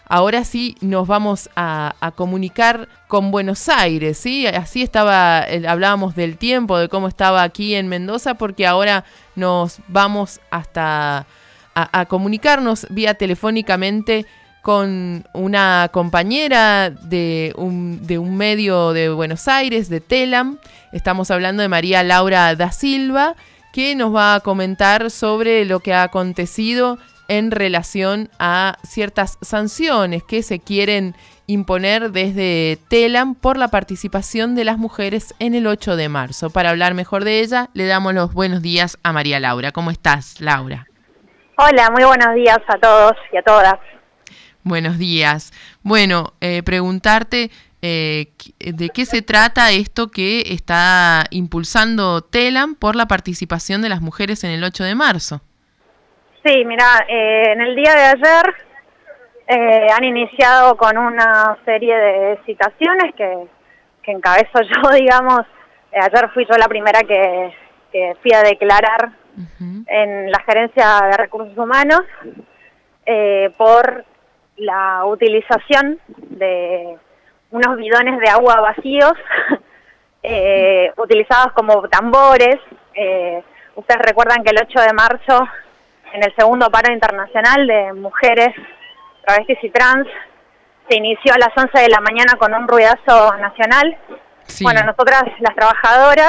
ahora sí nos vamos a comunicar con Buenos Aires, ¿sí? Así hablábamos del tiempo, de cómo estaba aquí en Mendoza, porque ahora nos vamos hasta a comunicarnos vía telefónicamente con una compañera de un medio de Buenos Aires, de Telam. Estamos hablando de María Laura da Silva, que nos va a comentar sobre lo que ha acontecido en relación a ciertas sanciones que se quieren imponer desde Telam por la participación de las mujeres en el 8 de marzo. Para hablar mejor de ella, le damos los buenos días a María Laura. ¿Cómo estás, Laura? Hola, muy buenos días a todos y a todas. Buenos días. Bueno, preguntarte de qué se trata esto que está impulsando Telam por la participación de las mujeres en el 8 de marzo. Sí, mira, en el día de ayer han iniciado con una serie de citaciones que encabezo yo, digamos. Ayer fui yo la primera que fui a declarar en la Gerencia de Recursos Humanos por la utilización de unos bidones de agua vacíos utilizados como tambores. Ustedes recuerdan que el 8 de marzo, en el segundo paro internacional de mujeres travestis y trans, se inició a las 11 de la mañana con un ruidazo nacional. Sí. Bueno, nosotras las trabajadoras,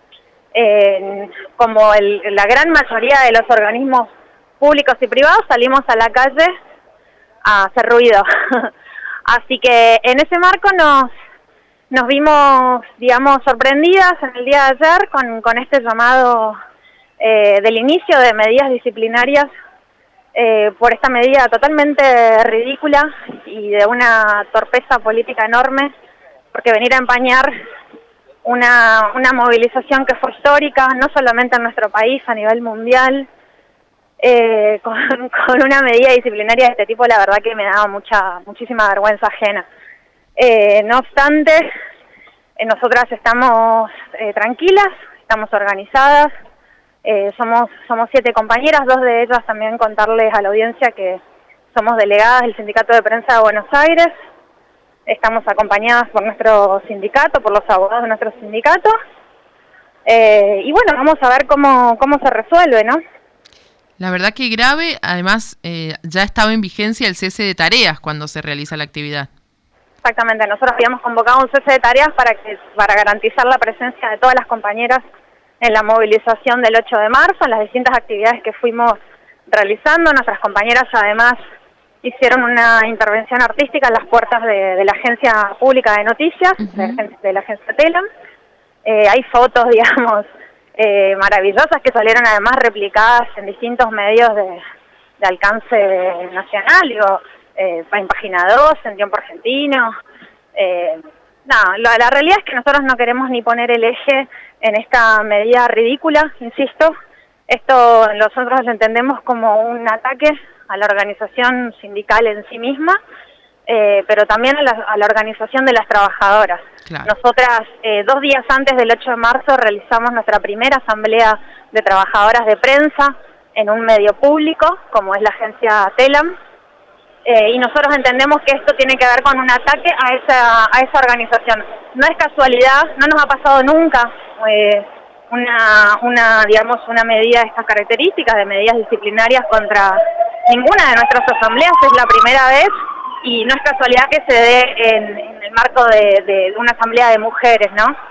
como la gran mayoría de los organismos públicos y privados, salimos a la calle a hacer ruido. Así que en ese marco nos vimos, digamos, sorprendidas en el día de ayer con este llamado del inicio de medidas disciplinarias por esta medida totalmente ridícula y de una torpeza política enorme, porque venir a empañar una movilización que fue histórica, no solamente en nuestro país, a nivel mundial, con una medida disciplinaria de este tipo, la verdad que me daba muchísima vergüenza ajena. No obstante, nosotras estamos tranquilas, estamos organizadas, somos 7 compañeras, 2 de ellas también contarles a la audiencia que somos delegadas del Sindicato de Prensa de Buenos Aires, estamos acompañadas por nuestro sindicato, por los abogados de nuestro sindicato, y bueno, vamos a ver cómo se resuelve, ¿no? La verdad que grave, además ya estaba en vigencia el cese de tareas cuando se realiza la actividad. Exactamente, nosotros habíamos convocado un cese de tareas para garantizar la presencia de todas las compañeras en la movilización del 8 de marzo, en las distintas actividades que fuimos realizando. Nuestras compañeras además hicieron una intervención artística en las puertas de la Agencia Pública de Noticias, de la agencia Telam. Hay fotos, digamos, maravillosas que salieron además replicadas en distintos medios de alcance nacional, digo, en Página 2, en Tiempo Argentino. La realidad es que nosotros no queremos ni poner el eje en esta medida ridícula, insisto. Esto nosotros lo entendemos como un ataque a la organización sindical en sí misma, pero también a la organización de las trabajadoras. Claro. Nosotras, 2 días antes del 8 de marzo, realizamos nuestra primera asamblea de trabajadoras de prensa en un medio público, como es la agencia Telam, y nosotros entendemos que esto tiene que ver con un ataque a esa organización. No es casualidad, no nos ha pasado nunca una medida de estas características, de medidas disciplinarias contra ninguna de nuestras asambleas, es la primera vez. Y no es casualidad que se dé en el marco de una asamblea de mujeres, ¿no?